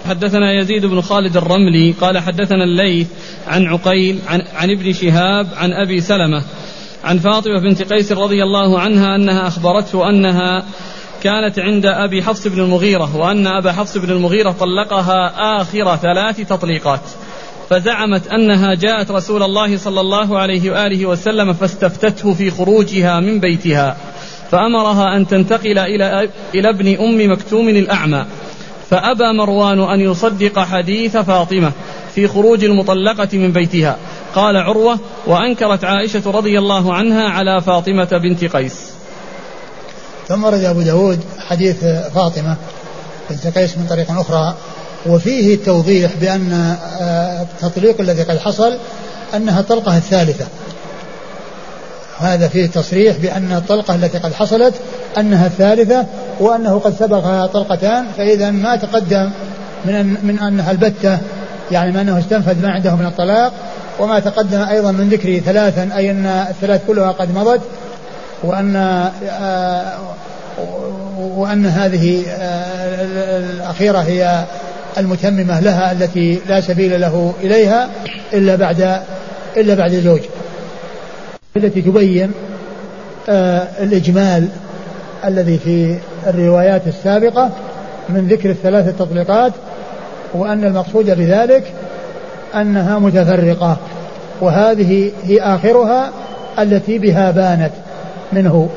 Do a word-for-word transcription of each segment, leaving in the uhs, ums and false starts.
حدثنا يزيد بن خالد الرملي قال حدثنا الليث عن عقيل عن, عن ابن شهاب عن أبي سلمة عن فاطمة بنت قيس رضي الله عنها أنها أخبرته أنها كانت عند أبي حفص بن المغيرة وأن أبا حفص بن المغيرة طلقها آخر ثلاث تطليقات، فزعمت أنها جاءت رسول الله صلى الله عليه وآله وسلم فاستفتته في خروجها من بيتها فأمرها أن تنتقل إلى, إلى ابن أم مكتوم الأعمى، فأبى مروان أن يصدق حديث فاطمة في خروج المطلقة من بيتها. قال عروة: وأنكرت عائشة رضي الله عنها على فاطمة بنت قيس. ثم رد أبو داود حديث فاطمة بنت قيس من طريق أخرى، وفيه التوضيح بأن التطليق الذي قد حصل أنها الطلقة الثالثة. هذا فيه تصريح بأن الطلقة التي قد حصلت أنها الثالثة، وأنه قد سبقها طلقتان، فإذا ما تقدم من, من أنها البتة يعني ما أنه استنفذ ما عنده من الطلاق، وما تقدم أيضا من ذكر ثلاثا أي أن الثلاث كلها قد مضت، وأن آه وأن هذه آه الأخيرة هي المتممة لها التي لا سبيل له إليها إلا بعد إلا بعد زوج، التي تبين آه الإجمال الذي في الروايات السابقة من ذكر الثلاث التطليقات، وأن المقصود بذلك أنها متفرقة، وهذه هي آخرها التي بها بانت منه.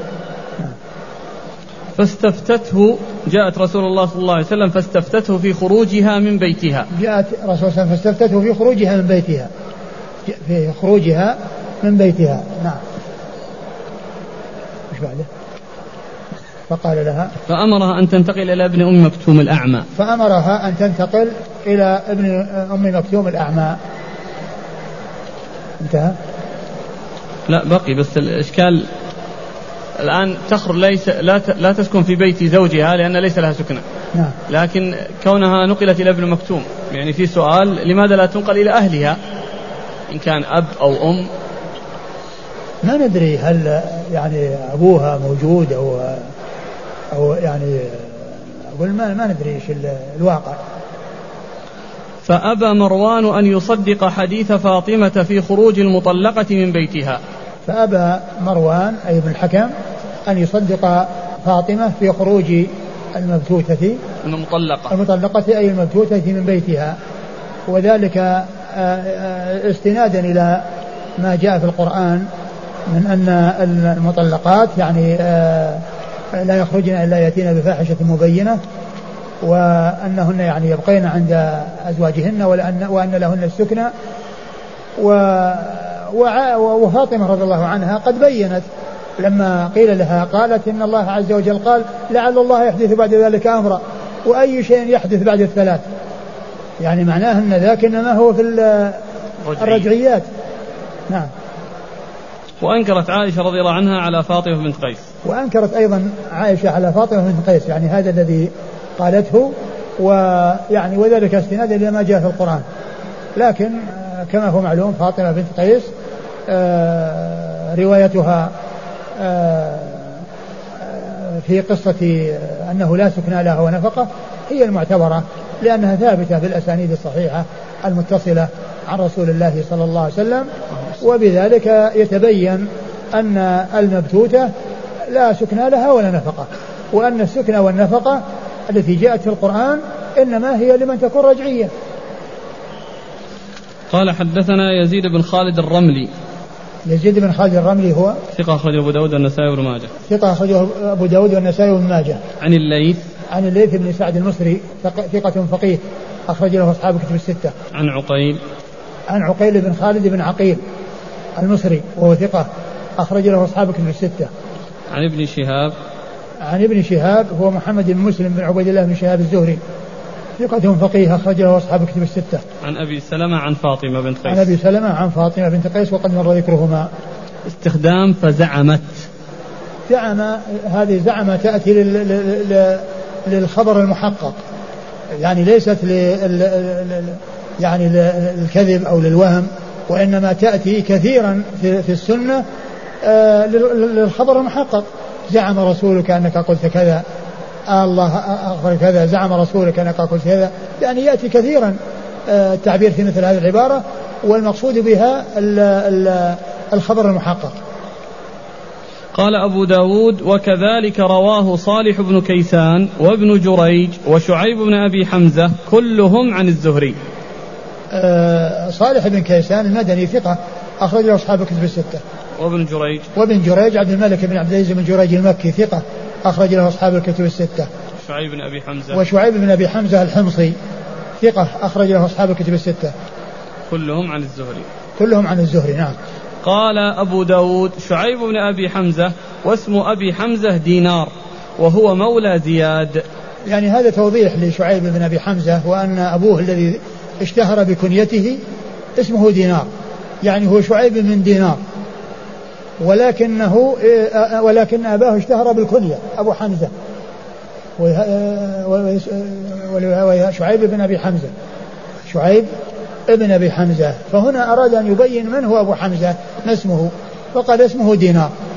فاستفتته جاءت رسول الله صلى الله عليه وسلم فاستفتته في خروجها من بيتها. جاءت رسول الله صلى الله عليه وسلم فاستفتته في خروجها من بيتها في خروجها من بيتها. نعم. مش بعده؟ فقال لها فأمرها أن تنتقل إلى ابن أم مكتوم الأعمى. فأمرها أن تنتقل إلى ابن أم مكتوم الأعمى. انتهى؟ لا بقي، بس الإشكال الآن تخرج ليس لا لا تسكن في بيت زوجها لأن ليس لها سكنة. نعم. لكن كونها نقلت إلى ابن مكتوم، يعني في سؤال: لماذا لا تنقل إلى أهلها إن كان أب أو أم؟ ما ندري هل يعني أبوها موجود أو أو يعني أقول ما ما ندري إيش الواقع. فأبى مروان أن يصدق حديث فاطمة في خروج المطلقة من بيتها. فأبى مروان أي ابن الحكم أن يصدق فاطمة في خروج المبتوتة المطلقة المطلقة أي المبتوتة من بيتها، وذلك استنادا إلى ما جاء في القرآن من أن المطلقات يعني لا يخرجن إلا يأتين بفاحشة مبينة، وأنهن يعني يبقين عند أزواجهن وأن, وأن لهن السكنى. وفاطمة رضي الله عنها قد بينت لما قيل لها، قالت إن الله عز وجل قال: لعل الله يحدث بعد ذلك أمرا، وأي شيء يحدث بعد الثلاث، يعني معناه أن ذاك إنما هو في الرجعيات. نعم. وأنكرت عائشة رضي الله عنها على فاطمة بنت قيس. وأنكرت أيضا عائشة على فاطمة بنت قيس، يعني هذا الذي قالته، ويعني وذلك استنادا إلى ما جاء في القرآن. لكن كما هو معلوم فاطمة بنت قيس روايتها في قصة أنه لا سكنى لها ونفقة هي المعتبرة، لأنها ثابتة بالأسانيد الصحيحة المتصلة عن رسول الله صلى الله عليه وسلم، وبذلك يتبين أن المبتوتة لا سكنى لها ولا نفقة، وأن السكنى والنفقة التي جاءت في القرآن إنما هي لمن تكون رجعية. قال حدثنا يزيد بن خالد الرملي. يزيد بن خالد الرملي هو ثقة أخرجه أبو داود والنسائي وابن ماجه. ثقة أخرجه أبو داود والنسائي وابن ماجه. عن الليث عن الليث بن سعد المصري ثقة فقيه أخرج له أصحاب الكتب الستة. عن عقيل عن عقيل بن خالد بن عقيل المصري وهو ثقة أخرج له أصحاب الكتب الستة. عن ابن شهاب عن ابن شهاب هو محمد بن مسلم بن عبيد الله بن شهاب الزهري ثقة فقيه أخرج له أصحاب الكتب الستة. عن أبي سلمة عن فاطمة بنت قيس. عن أبي سلمة عن فاطمة بنت قيس وقد مر ذكرهما. استخدام فزعمت. زعم، هذه زعم تأتي لل... للخبر المحقق، يعني ليست لل... يعني للكذب أو للوهم، وإنما تأتي كثيرا في, في السنة آه للخبر المحقق. زعم رسولك أنك قلت كذا الله أخبر كذا، زعم رسولك أنك قلت كذا، يعني يأتي كثيرا التعبير في مثل هذه العبارة، والمقصود بها الخبر المحقق. قال أبو داود: وكذلك رواه صالح بن كيسان وابن جريج وشعيب بن أبي حمزة كلهم عن الزهري. أه صالح بن كيسان المدني ثقة أخرج له أصحاب الكتب الستة. وابن جريج وابن جريج عبد الملك بن عبد العزيز بن جريج المكي ثقة أخرج له أصحاب الكتب الستة. شعيب بن أبي حمزة وشعيب بن أبي حمزة الحمصي ثقة أخرج له أصحاب الكتب الستة. كلهم عن الزهري. كلهم عن الزهري نعم. قال أبو داود: شعيب بن أبي حمزة واسم أبي حمزة دينار وهو مولى زياد. يعني هذا توضيح لشعيب بن أبي حمزة، وأن أبوه الذي اشتهر بكنيته اسمه دينار، يعني هو شعيب من دينار، ولكنه ولكن أباه اشتهر بالكنية أبو حمزة، وهو شعيب بن أبي حمزة، شعيب ابن أبي حمزة. فهنا أراد أن يبين من هو أبو حمزة ما اسمه، فقال اسمه دينار.